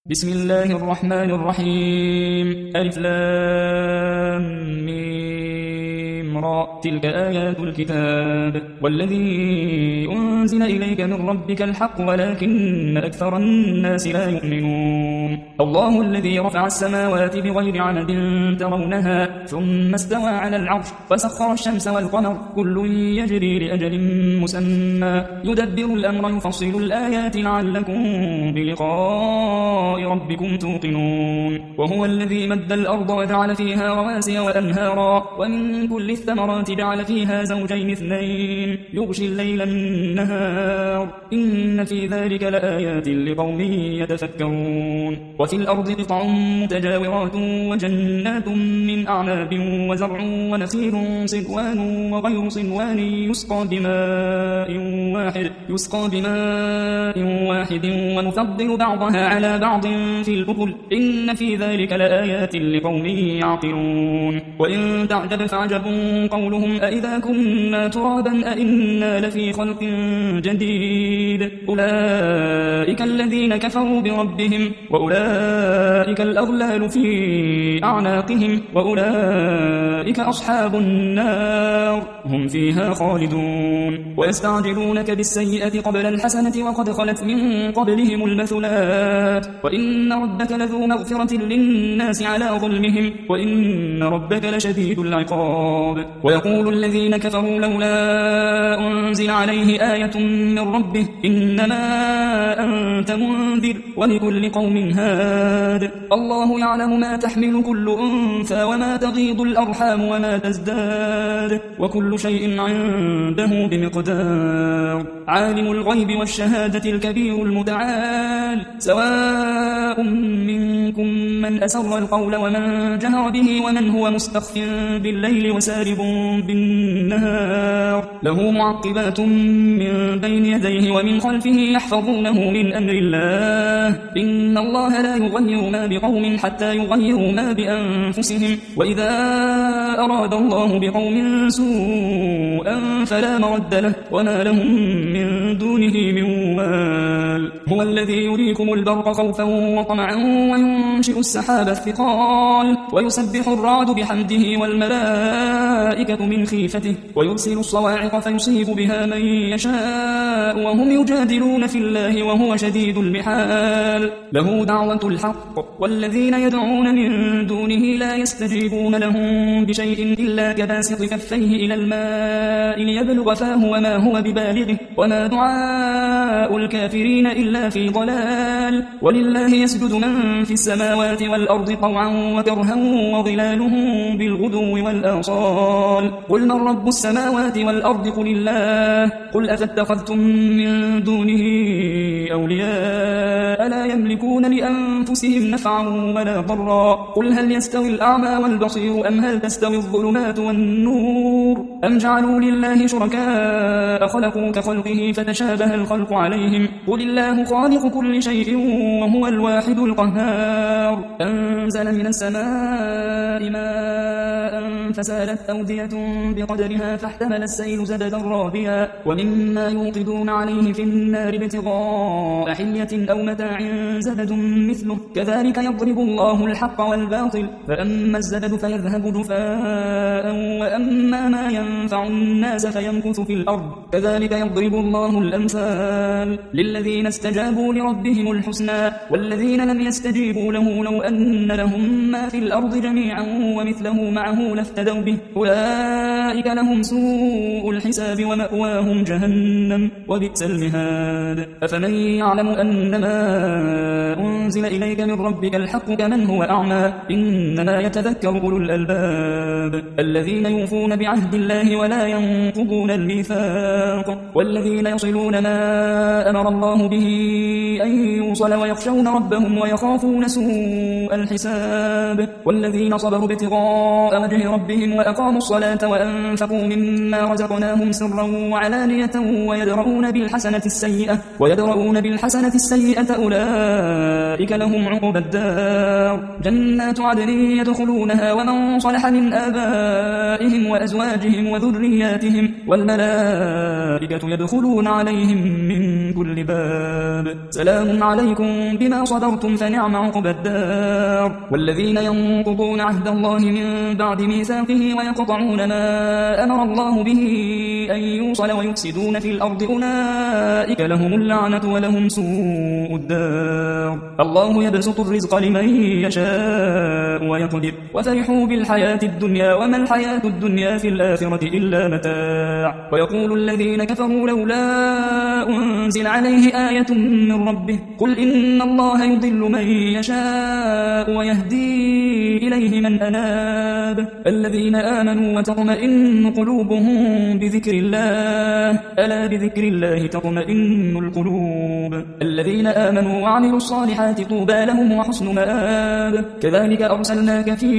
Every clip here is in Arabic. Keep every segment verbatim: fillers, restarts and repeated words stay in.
بسم الله الرحمن الرحيم ألف لام ميم را تلك آيات الكتاب والذي أنزل إليك من ربك الحق ولكن أكثر الناس لا يؤمنون الله الذي رفع السماوات بغير عمد ترونها ثم استوى على العرش وسخر الشمس والقمر كل يجري لأجل مسمى يدبر الأمر يفصل الآيات لعلكم بلقاء ربكم توقنون وهو الذي مد الأرض وجعل فيها رواسي وأنهارا ومن كل الثمرات جعل فيها زوجين اثنين يغشي الليل النهار إن في ذلك لآيات لقوم يتفكرون وفي الأرض قطع متجاورات وجنات من أعناب وزرع ونخيل صنوان وغير صنوان يسقى بماء واحد يسقى بماء واحد ونفضل بعضها على بعض في الأكل إن في ذلك لآيات لقوم يعقلون وإن تعجب فعجب قولهم أئذا كنا ترابا أئنا لفي خلق جديد أولئك الذين كفروا بربهم وأولئك الأغلال في أعناقهم وأولئك أصحاب النار هم فيها خالدون ويستعجلونك بالسيئة قبل الحسنة وقد خلت من قبلهم المثلات وإن ربك لذو مغفرة للناس على ظلمهم وإن ربك لشديد العقاب ويقول الذين كفروا لولا أنزل عليه آية من ربه إنما أنت منذر ولكل قوم هاد الله يعلم ما تحمل كل أنثى وما تغيض الأرحام وما تزداد وكل شيء عنده بمقدار عالم الغيب والشهادة الكبير المتعال سواء منكم من أسر القول ومن جهر به ومن هو مستخف بالليل وسارب بالنهار له معقبات من بين يديه ومن خلفه يحفظونه من أمر الله إن الله لا يغير ما بقوم حتى يغيروا ما بأنفسهم وإذا أراد الله بقوم سوءا فلا مرد له وما لهم من دونه من وال هو الذي يريكم البرق خوفا وطمعا وينشئ السحاب الثقال ويسبح الرعد بحمده والملائكة من خيفته ويرسل الصواعق فيصيب بها من يشاء وهم يجادلون في الله وهو شديد المحال له دعوة الحق والذين يدعون من دونه لا يستجيبون لهم بشيء إلا كباسط كفيه إلى الماء ليبلغ فاه وما هو ببالغه وما دعاء الكافرين إلا في ضلال ولله يسجد من في السماوات والأرض طوعا وكرها وظلالهم بالغدو والآصال قل من رب السماوات والأرض قل الله قل أفاتخذتم من دونه أولياء لا يملكون لأنفسهم نفعا ولا ضرا قل هل يستوي الأعمى والبصير أم هل تستوي الظلمات والنور أم جعلوا لله شركاء خلقوا كخلقه فتشابه الخلق عليهم قل الله خالق كل شيء وهو الواحد القهار أنزل من السماء ماء فسالت أودية بقدرها فاحتمل السيل زبدا رابيا ومما يوقدون عليه في النار ابتغاء حلية أو متاع زبد مثله كذلك يضرب الله الحق والباطل فأما الزبد فيذهب جفاء وأما ما ينفع الناس فيمكث في الأرض كذلك يضرب الله الأمثال للذين استجابوا لربهم الحسنى والذين لم يستجيبوا له لو أن لهم ما في الأرض جميعا ومثله معه لافتدوا به أولئك لهم سوء الحساب ومأواهم جهنم وبئس المهاد أفمن يعلم أنما أنزل إليك من ربك الحق كمن هو أعمى إنما يتذكر أولو الألباب الذين يوفون بعهد الله ولا ينقضون الميثاق والذين يصلون ما أمر الله به أن يوصل ويخشون ربهم ويخافون سوء سوء الحساب والذين صبروا ابتغاء وجه ربهم وأقاموا الصلاة وأنفقوا مما رزقناهم سرا وعلانية ويدرؤون بالحسنة السيئة ويدرؤون بالحسنة السيئة أولئك لهم عقبى الدار جنات عدن يدخلونها ومن صلح من آبائهم وأزواجهم وذرياتهم والملائكة يدخلون عليهم من كل باب سلام عليكم بما صبرتم فنعم عقبى الدار والذين ينقضون عهد الله من بعد ميثاقه ويقطعون ما أمر الله به أن يوصل ويفسدون في الأرض أولئك لهم اللعنة ولهم سوء الدار الله يبسط الرزق لمن يشاء ويقدر وفرحوا بالحياة الدنيا وما الحياة الدنيا في الآخرة إلا متاع ويقول الذين كفروا لولا أنزل عليه آية من ربه قل إن الله يضل من يشاء ويهدي إليه من أناب الذين آمنوا وتطمئن قلوبهم بذكر الله ألا بذكر الله تطمئن القلوب الذين آمنوا وعملوا الصالحات طوبى لهم وحسن مآب كذلك أرسلناك في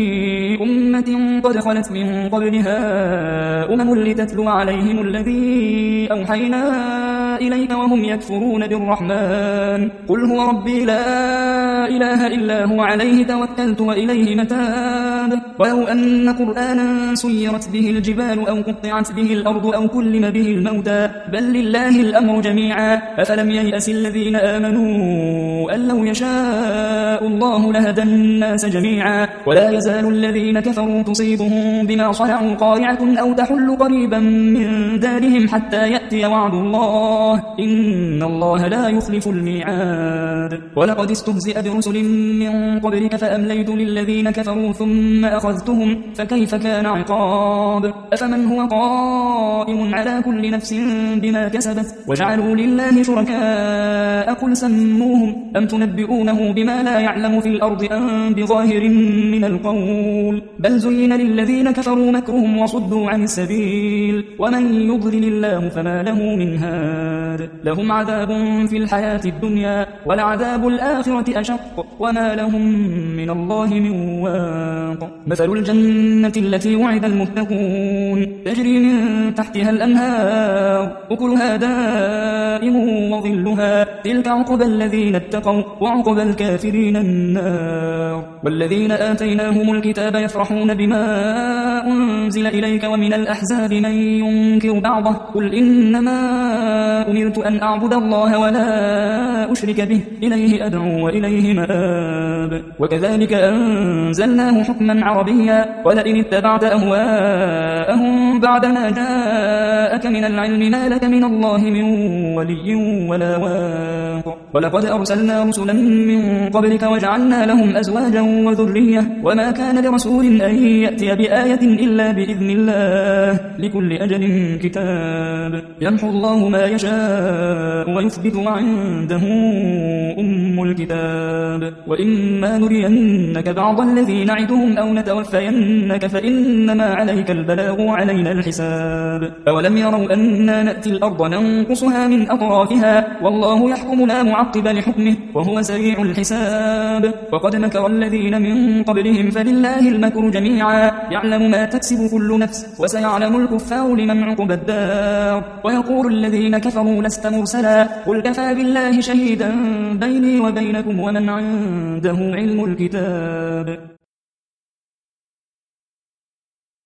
أمة قد خلت من قبلها أمم لتتلو عليهم الذي أوحينا إليك وهم يكفرون بالرحمن قل هو ربي لا إله إلا هو عليه توكلت وإليه متاب ولو أن قرآنا سيرت به الجبال أو قطعت به الأرض أو كلم به الموتى بل لله الأمر جميعا أفلم ييأس الذين آمنوا أن لو يشاء الله لهدى الناس جميعا ولا يزال الذين كفروا تصيبهم بما صنعوا قارعة أو تحل قريبا من دارهم حتى يأتي وعد الله إن الله لا يخلف الميعاد ولقد استهزئ برسل من قبلك فأمليت للذين كفروا ثم أخذتهم فكيف كان عقاب أفمن هو قائم على كل نفس بما كسبت وجعلوا لله شركاء قل سموهم أم تنبئونه بما لا يعلم في الأرض أم بظاهر من القول بل زين للذين كفروا مكرهم وصدوا عن السبيل ومن يضلل الله فما له من هاد لهم عذاب في الحياة الدنيا ولعذاب الآخرة أشق وما لهم من الله من واق مثل الجنة التي وعد المتقون تجري من تحتها الأنهار أكلها دائم وظلها تلك عقبى الذين اتقوا وعقبى الكافرين النار والذين آتيناهم الكتاب يفرحون بما أنزل إليك ومن الأحزاب من ينكر بعضه قل إنما أمرت أن أعبد الله ولا أشرك به إليه أدعو وإليه مآب وكذلك أنزلناه حكما عربيا ولئن اتبعت أهواءهم بعدما جاءك من العلم ما لك من الله من ولي ولا واق ولقد أرسلنا رسلا من قبلك وجعلنا لهم أزواجا وذرية وما كان لرسول أن يأتي بآية إلا بإذن الله لكل أجل كتاب يمحو الله ما يشاء ويثبت وعنده أم الكتاب وإما نرينك بعض الذي نعدهم أو نتوفينك فإنما عليك البلاغ وعلينا الحساب أولم يروا أنا نأتي الأرض ننقصها من أطرافها والله يحكم لا معقب لحكمه وهو سريع الحساب وقد مكر الذين من قبلهم فلله المكر جميعا يعلم ما تكسب كل نفس وسيعلم الكفار لمن عقب الدار ويقول الذين كفروا لست مرسلا قل كفى بالله شهيدا بيني وبينكم ومن عنده علم الكتاب